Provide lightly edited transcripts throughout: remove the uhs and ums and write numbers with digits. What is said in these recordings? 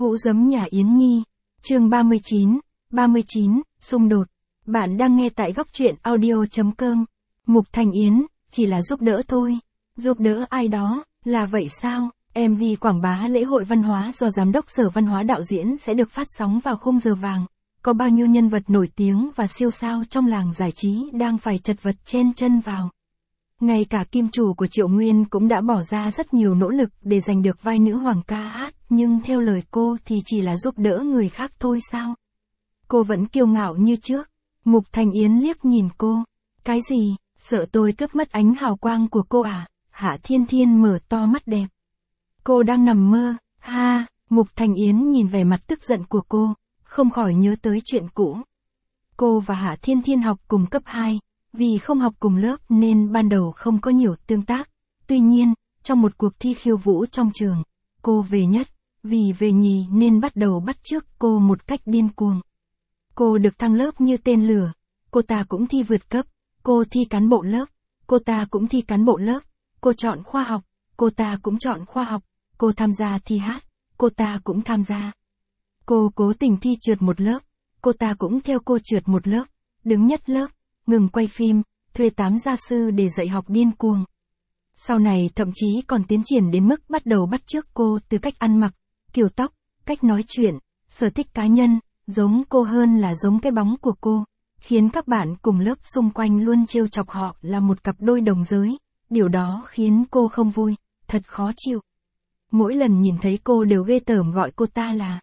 Hũ giấm nhà Yến Nhi, chương 39, xung đột. Bạn đang nghe tại góc truyện audio.com. Mục Thanh Yến, chỉ là giúp đỡ thôi. Giúp đỡ ai đó, là vậy sao? MV quảng bá lễ hội văn hóa do Giám đốc Sở Văn hóa đạo diễn sẽ được phát sóng vào khung giờ vàng. Có bao nhiêu nhân vật nổi tiếng và siêu sao trong làng giải trí đang phải chật vật chen chân vào. Ngay cả kim chủ của Triệu Nguyên cũng đã bỏ ra rất nhiều nỗ lực để giành được vai nữ hoàng ca hát, nhưng theo lời cô thì chỉ là giúp đỡ người khác thôi sao? Cô vẫn kiêu ngạo như trước. Mục Thanh Yến liếc nhìn cô. Cái gì, sợ tôi cướp mất ánh hào quang của cô à? Hạ Thiên Thiên mở to mắt đẹp. Cô đang nằm mơ, ha, Mục Thanh Yến nhìn vẻ mặt tức giận của cô, không khỏi nhớ tới chuyện cũ. Cô và Hạ Thiên Thiên học cùng cấp 2. Vì không học cùng lớp nên ban đầu không có nhiều tương tác. Tuy nhiên, trong một cuộc thi khiêu vũ trong trường, cô về nhất, vì về nhì nên bắt đầu bắt chước cô một cách điên cuồng. Cô được thăng lớp như tên lửa, cô ta cũng thi vượt cấp, cô thi cán bộ lớp, cô ta cũng thi cán bộ lớp, cô chọn khoa học, cô ta cũng chọn khoa học, cô tham gia thi hát, cô ta cũng tham gia. Cô cố tình thi trượt một lớp, cô ta cũng theo cô trượt một lớp, đứng nhất lớp. Ngừng quay phim, thuê 8 gia sư để dạy học điên cuồng. Sau này thậm chí còn tiến triển đến mức bắt đầu bắt chước cô từ cách ăn mặc, kiểu tóc, cách nói chuyện, sở thích cá nhân, giống cô hơn là giống cái bóng của cô, khiến các bạn cùng lớp xung quanh luôn trêu chọc họ là một cặp đôi đồng giới. Điều đó khiến cô không vui, thật khó chịu. Mỗi lần nhìn thấy cô đều ghê tởm gọi cô ta là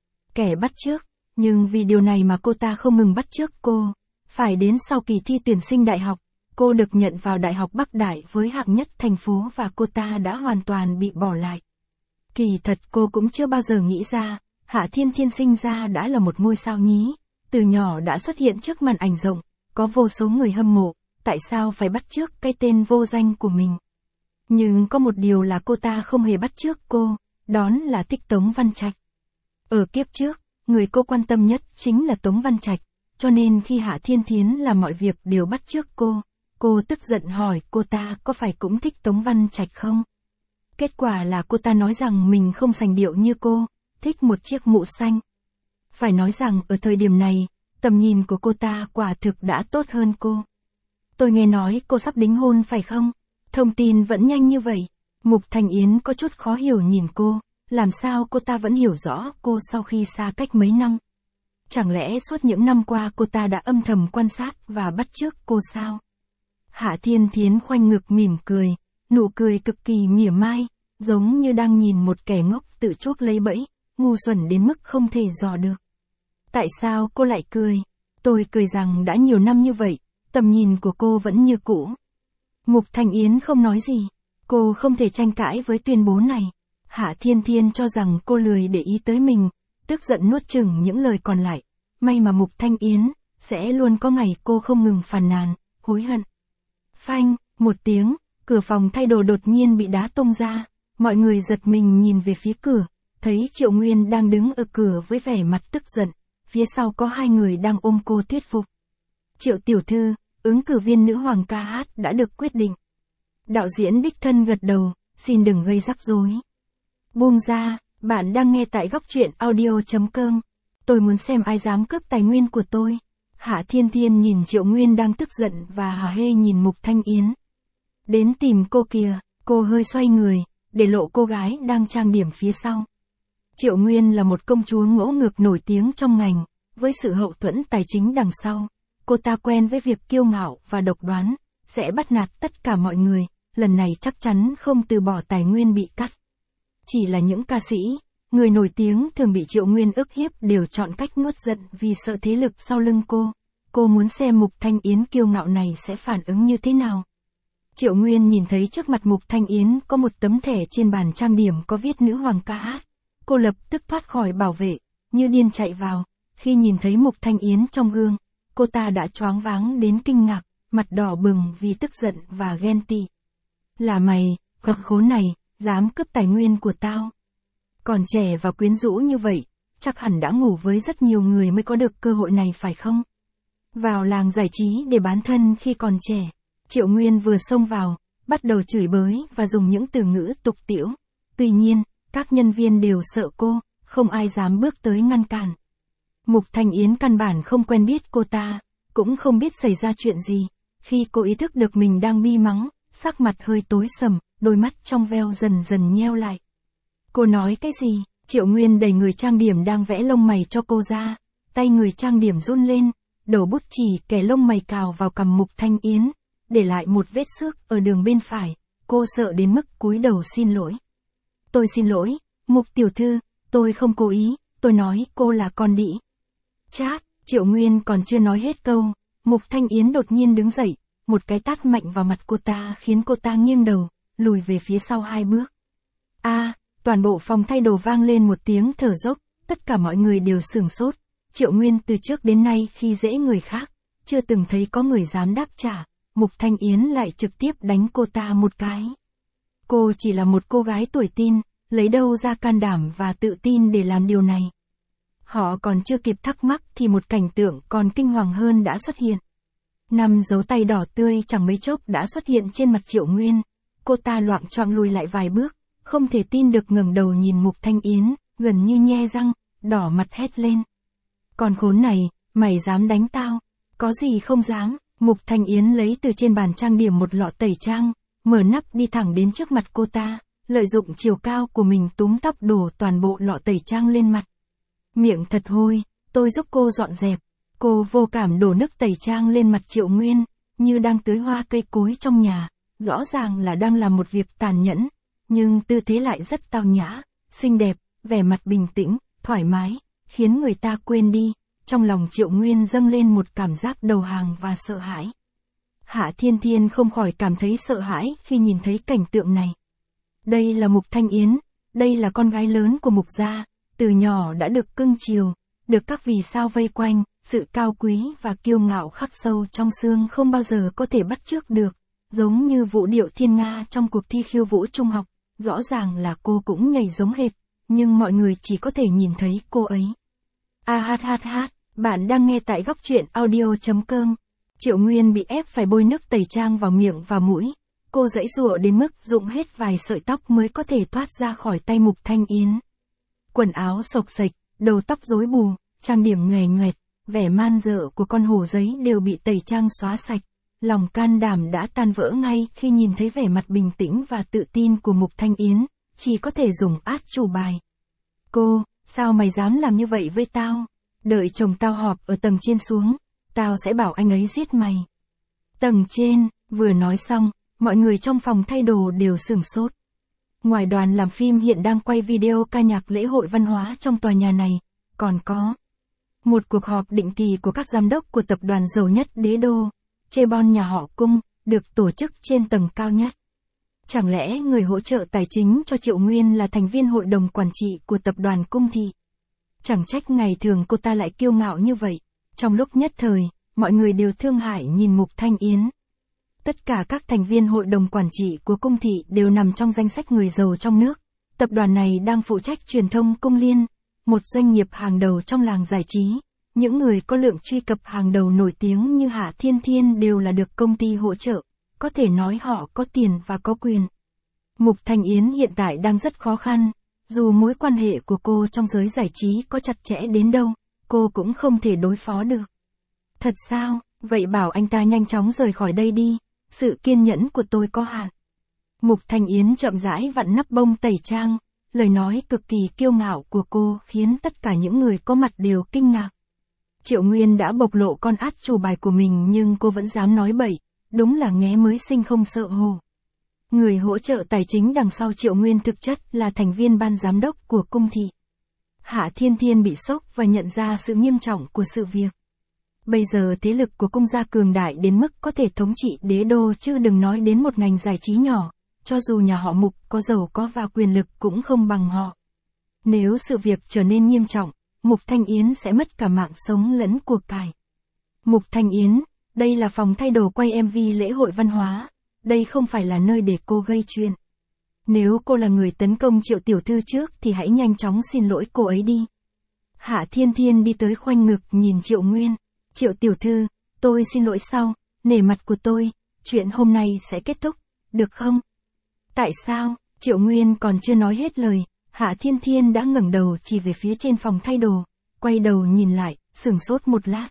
kẻ bắt chước, nhưng vì điều này mà cô ta không ngừng bắt chước cô. Phải đến sau kỳ thi tuyển sinh đại học, cô được nhận vào Đại học Bắc Đại với hạng nhất thành phố và cô ta đã hoàn toàn bị bỏ lại. Kỳ thật cô cũng chưa bao giờ nghĩ ra, Hạ Thiên Thiên sinh ra đã là một ngôi sao nhí, từ nhỏ đã xuất hiện trước màn ảnh rộng, có vô số người hâm mộ, tại sao phải bắt chước cái tên vô danh của mình. Nhưng có một điều là cô ta không hề bắt chước cô, đó là thích Tống Văn Trạch. Ở kiếp trước, người cô quan tâm nhất chính là Tống Văn Trạch. Cho nên khi Hạ Thiên Thiến làm mọi việc đều bắt chước cô tức giận hỏi cô ta có phải cũng thích Tống Văn Trạch không? Kết quả là cô ta nói rằng mình không sành điệu như cô, thích một chiếc mũ xanh. Phải nói rằng ở thời điểm này, tầm nhìn của cô ta quả thực đã tốt hơn cô. Tôi nghe nói cô sắp đính hôn phải không? Thông tin vẫn nhanh như vậy. Mục Thanh Yến có chút khó hiểu nhìn cô, làm sao cô ta vẫn hiểu rõ cô sau khi xa cách mấy năm? Chẳng lẽ suốt những năm qua cô ta đã âm thầm quan sát và bắt chước cô sao? Hạ Thiên Thiến khoanh ngực mỉm cười, nụ cười cực kỳ mỉa mai, giống như đang nhìn một kẻ ngốc tự chuốc lấy bẫy, ngu xuẩn đến mức không thể dò được. Tại sao cô lại cười? Tôi cười rằng đã nhiều năm như vậy, tầm nhìn của cô vẫn như cũ. Mục Thanh Yến không nói gì, cô không thể tranh cãi với tuyên bố này. Hạ Thiên Thiên cho rằng cô lười để ý tới mình, tức giận nuốt chửng những lời còn lại. May mà Mục Thanh Yến, sẽ luôn có ngày cô không ngừng phàn nàn, hối hận. Phanh, một tiếng, cửa phòng thay đồ đột nhiên bị đá tung ra, mọi người giật mình nhìn về phía cửa, thấy Triệu Nguyên đang đứng ở cửa với vẻ mặt tức giận, phía sau có hai người đang ôm cô thuyết phục. Triệu tiểu thư, ứng cử viên nữ hoàng ca hát đã được quyết định. Đạo diễn đích thân gật đầu, xin đừng gây rắc rối. Buông ra. Bạn đang nghe tại góc truyện audio.com. Tôi muốn xem ai dám cướp tài nguyên của tôi. Hạ Thiên Thiên nhìn Triệu Nguyên đang tức giận và hả hê nhìn Mục Thanh Yến. Đến tìm cô kìa, cô hơi xoay người, để lộ cô gái đang trang điểm phía sau. Triệu Nguyên là một công chúa ngỗ ngược nổi tiếng trong ngành, với sự hậu thuẫn tài chính đằng sau. Cô ta quen với việc kiêu ngạo và độc đoán, sẽ bắt nạt tất cả mọi người, lần này chắc chắn không từ bỏ tài nguyên bị cắt. Chỉ là những ca sĩ, người nổi tiếng thường bị Triệu Nguyên ức hiếp đều chọn cách nuốt giận vì sợ thế lực sau lưng cô. Cô muốn xem Mục Thanh Yến kiêu ngạo này sẽ phản ứng như thế nào. Triệu Nguyên nhìn thấy trước mặt Mục Thanh Yến có một tấm thẻ trên bàn trang điểm có viết nữ hoàng ca hát. Cô lập tức thoát khỏi bảo vệ, như điên chạy vào. Khi nhìn thấy Mục Thanh Yến trong gương, cô ta đã choáng váng đến kinh ngạc, mặt đỏ bừng vì tức giận và ghen tị. Là mày, gật khốn này, dám cướp tài nguyên của tao. Còn trẻ và quyến rũ như vậy, chắc hẳn đã ngủ với rất nhiều người mới có được cơ hội này phải không? Vào làng giải trí để bán thân khi còn trẻ, Triệu Nguyên vừa xông vào, bắt đầu chửi bới và dùng những từ ngữ tục tĩu. Tuy nhiên, các nhân viên đều sợ cô, không ai dám bước tới ngăn cản. Mục Thanh Yến căn bản không quen biết cô ta, cũng không biết xảy ra chuyện gì. Khi cô ý thức được mình đang bi mắng, sắc mặt hơi tối sầm, đôi mắt trong veo dần dần nheo lại. Cô nói cái gì? Triệu Nguyên đẩy người trang điểm đang vẽ lông mày cho cô ra, tay người trang điểm run lên, đầu bút chỉ kẻ lông mày cào vào cằm Mục Thanh Yến, để lại một vết xước ở đường bên phải, cô sợ đến mức cúi đầu xin lỗi. Tôi xin lỗi, Mục tiểu thư, tôi không cố ý, tôi nói cô là con đĩ. Chát, Triệu Nguyên còn chưa nói hết câu, Mục Thanh Yến đột nhiên đứng dậy, một cái tát mạnh vào mặt cô ta khiến cô ta nghiêng đầu, lùi về phía sau 2 bước. Toàn bộ phòng thay đồ vang lên một tiếng thở dốc, tất cả mọi người đều sửng sốt. Triệu Nguyên từ trước đến nay khi dễ người khác, chưa từng thấy có người dám đáp trả, Mục Thanh Yến lại trực tiếp đánh cô ta một cái. Cô chỉ là một cô gái tuổi teen, lấy đâu ra can đảm và tự tin để làm điều này. Họ còn chưa kịp thắc mắc thì một cảnh tượng còn kinh hoàng hơn đã xuất hiện. 5 dấu tay đỏ tươi chẳng mấy chốc đã xuất hiện trên mặt Triệu Nguyên, cô ta loạng choạng lùi lại vài bước, không thể tin được ngẩng đầu nhìn Mục Thanh Yến, gần như nhe răng, đỏ mặt hét lên. Con khốn này, mày dám đánh tao? Có gì không dám? Mục Thanh Yến lấy từ trên bàn trang điểm một lọ tẩy trang, mở nắp đi thẳng đến trước mặt cô ta, lợi dụng chiều cao của mình túm tóc đổ toàn bộ lọ tẩy trang lên mặt. Miệng thật hôi, tôi giúp cô dọn dẹp. Cô vô cảm đổ nước tẩy trang lên mặt Triệu Nguyên, như đang tưới hoa cây cối trong nhà, rõ ràng là đang làm một việc tàn nhẫn, nhưng tư thế lại rất tao nhã, xinh đẹp, vẻ mặt bình tĩnh, thoải mái, khiến người ta quên đi. Trong lòng Triệu Nguyên dâng lên một cảm giác đầu hàng và sợ hãi. Hạ Thiên Thiên không khỏi cảm thấy sợ hãi khi nhìn thấy cảnh tượng này. Đây là Mục Thanh Yến, đây là con gái lớn của Mục gia, từ nhỏ đã được cưng chiều, được các vì sao vây quanh, sự cao quý và kiêu ngạo khắc sâu trong xương không bao giờ có thể bắt chước được, giống như vũ điệu thiên nga trong cuộc thi khiêu vũ trung học, rõ ràng là cô cũng nhảy giống hệt, nhưng mọi người chỉ có thể nhìn thấy cô ấy. Bạn đang nghe tại góc truyện audio.com. Triệu Nguyên bị ép phải bôi nước tẩy trang vào miệng và mũi, cô giãy giụa đến mức rụng hết vài sợi tóc mới có thể thoát ra khỏi tay Mục Thanh Yến. Quần áo xộc xệch, đầu tóc rối bù, trang điểm nhoẻn nhoẹt, vẻ man dợ của con hổ giấy đều bị tẩy trang xóa sạch. Lòng can đảm đã tan vỡ ngay khi nhìn thấy vẻ mặt bình tĩnh và tự tin của Mục Thanh Yến, chỉ có thể dùng át chủ bài. Cô, sao mày dám làm như vậy với tao? Đợi chồng tao họp ở tầng trên xuống, tao sẽ bảo anh ấy giết mày. Tầng trên, vừa nói xong, mọi người trong phòng thay đồ đều sửng sốt. Ngoài đoàn làm phim hiện đang quay video ca nhạc lễ hội văn hóa trong tòa nhà này, còn có một cuộc họp định kỳ của các giám đốc của tập đoàn giàu nhất đế đô, Chaebol nhà họ Cung, được tổ chức trên tầng cao nhất. Chẳng lẽ người hỗ trợ tài chính cho Triệu Nguyên là thành viên hội đồng quản trị của tập đoàn Cung Thị? Chẳng trách ngày thường cô ta lại kiêu ngạo như vậy. Trong lúc nhất thời, mọi người đều thương hại nhìn Mục Thanh Yến. Tất cả các thành viên hội đồng quản trị của Cung Thị đều nằm trong danh sách người giàu trong nước. Tập đoàn này đang phụ trách truyền thông Cung Liên, một doanh nghiệp hàng đầu trong làng giải trí. Những người có lượng truy cập hàng đầu nổi tiếng như Hạ Thiên Thiên đều là được công ty hỗ trợ. Có thể nói họ có tiền và có quyền. Mục Thanh Yến hiện tại đang rất khó khăn. Dù mối quan hệ của cô trong giới giải trí có chặt chẽ đến đâu, cô cũng không thể đối phó được. Thật sao? Vậy bảo anh ta nhanh chóng rời khỏi đây đi. Sự kiên nhẫn của tôi có hạn. Mục Thanh Yến chậm rãi vặn nắp bông tẩy trang. Lời nói cực kỳ kiêu ngạo của cô khiến tất cả những người có mặt đều kinh ngạc. Triệu Nguyên đã bộc lộ con át chủ bài của mình nhưng cô vẫn dám nói bậy. Đúng là nghé mới sinh không sợ hổ. Người hỗ trợ tài chính đằng sau Triệu Nguyên thực chất là thành viên ban giám đốc của Cung Thị. Hạ Thiên Thiên bị sốc và nhận ra sự nghiêm trọng của sự việc. Bây giờ thế lực của Cung gia cường đại đến mức có thể thống trị đế đô chứ đừng nói đến một ngành giải trí nhỏ, cho dù nhà họ Mục có giàu có và quyền lực cũng không bằng họ. Nếu sự việc trở nên nghiêm trọng, Mục Thanh Yến sẽ mất cả mạng sống lẫn của cải. Mục Thanh Yến, đây là phòng thay đồ quay MV lễ hội văn hóa. Đây không phải là nơi để cô gây chuyện. Nếu cô là người tấn công Triệu tiểu thư trước thì hãy nhanh chóng xin lỗi cô ấy đi. Hạ Thiên Thiên đi tới khoanh ngực nhìn Triệu Nguyên. Triệu tiểu thư, tôi xin lỗi sau, nể mặt của tôi, chuyện hôm nay sẽ kết thúc, được không? Tại sao? Triệu Nguyên còn chưa nói hết lời, Hạ Thiên Thiên đã ngẩng đầu chỉ về phía trên phòng thay đồ, quay đầu nhìn lại, sửng sốt một lát.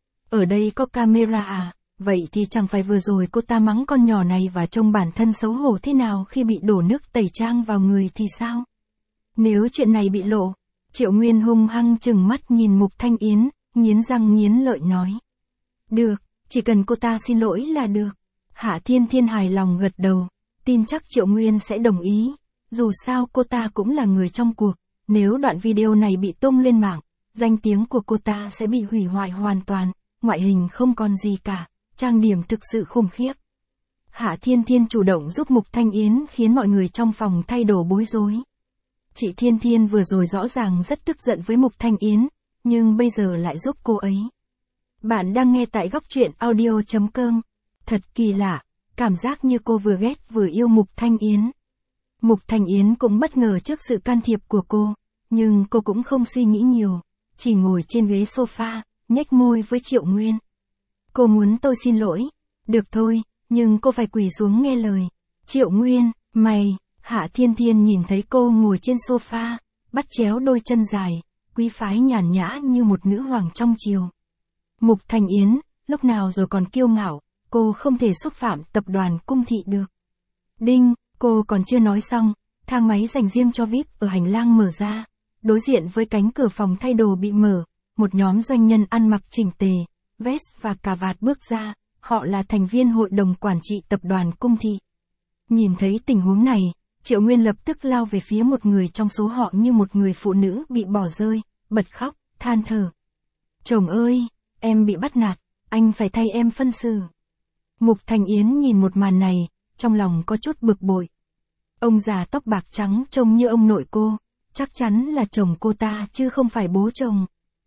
Ở đây có camera à, vậy thì chẳng phải vừa rồi cô ta mắng con nhỏ này và trông bản thân xấu hổ thế nào khi bị đổ nước tẩy trang vào người thì sao? Nếu chuyện này bị lộ, Triệu Nguyên hung hăng trừng mắt nhìn Mục Thanh Yến, nghiến răng nghiến lợi nói. Được, chỉ cần cô ta xin lỗi là được. Hạ Thiên Thiên hài lòng gật đầu, tin chắc Triệu Nguyên sẽ đồng ý. Dù sao cô ta cũng là người trong cuộc, nếu đoạn video này bị tung lên mạng, danh tiếng của cô ta sẽ bị hủy hoại hoàn toàn, ngoại hình không còn gì cả, trang điểm thực sự khủng khiếp. Hạ Thiên Thiên chủ động giúp Mục Thanh Yến khiến mọi người trong phòng thay đồ bối rối. Chị Thiên Thiên vừa rồi rõ ràng rất tức giận với Mục Thanh Yến, nhưng bây giờ lại giúp cô ấy. Bạn đang nghe tại góc truyện audio.com. Thật kỳ lạ, cảm giác như cô vừa ghét vừa yêu Mục Thanh Yến. Mục Thanh Yến cũng bất ngờ trước sự can thiệp của cô, nhưng cô cũng không suy nghĩ nhiều, chỉ ngồi trên ghế sofa, nhếch môi với Triệu Nguyên. Cô muốn tôi xin lỗi, được thôi, nhưng cô phải quỳ xuống nghe lời. Triệu Nguyên, mày, Hạ Thiên Thiên nhìn thấy cô ngồi trên sofa, bắt chéo đôi chân dài, quý phái nhàn nhã như một nữ hoàng trong triều. Mục Thanh Yến, lúc nào rồi còn kiêu ngạo, cô không thể xúc phạm tập đoàn Cung Thị được. Đinh, cô còn chưa nói xong, thang máy dành riêng cho VIP ở hành lang mở ra, đối diện với cánh cửa phòng thay đồ bị mở, một nhóm doanh nhân ăn mặc chỉnh tề, vest và cà vạt bước ra, họ là thành viên hội đồng quản trị tập đoàn Cung Thị. Nhìn thấy tình huống này, Triệu Nguyên lập tức lao về phía một người trong số họ như một người phụ nữ bị bỏ rơi, bật khóc, than thở. Chồng ơi, em bị bắt nạt, anh phải thay em phân xử. Mục Thanh Yến nhìn một màn này, trong lòng có chút bực bội. Ông già tóc bạc trắng trông như ông nội cô, chắc chắn là chồng cô ta chứ không phải bố chồng.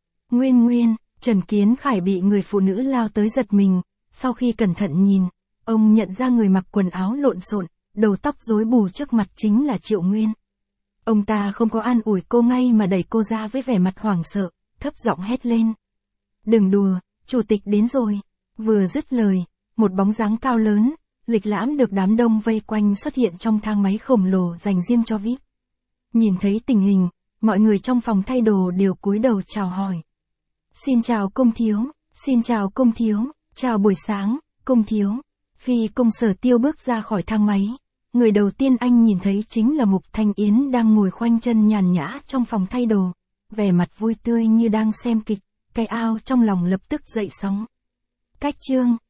Nguyên, Trần Kiến Khải bị người phụ nữ lao tới giật mình, sau khi cẩn thận nhìn, ông nhận ra người mặc quần áo lộn xộn, đầu tóc rối bù trước mặt chính là Triệu Nguyên. Ông ta không có an ủi cô ngay mà đẩy cô ra với vẻ mặt hoảng sợ, thấp giọng hét lên. Đừng đùa, chủ tịch đến rồi. Vừa dứt lời, một bóng dáng cao lớn, lịch lãm được đám đông vây quanh xuất hiện trong thang máy khổng lồ dành riêng cho VIP. Nhìn thấy tình hình, mọi người trong phòng thay đồ đều cúi đầu chào hỏi. Xin chào công thiếu, xin chào công thiếu, chào buổi sáng, công thiếu. Khi Công Sở Tiêu bước ra khỏi thang máy, người đầu tiên anh nhìn thấy chính là Mục Thanh Yến đang ngồi khoanh chân nhàn nhã trong phòng thay đồ, vẻ mặt vui tươi như đang xem kịch, cái ao trong lòng lập tức dậy sóng. Cách chương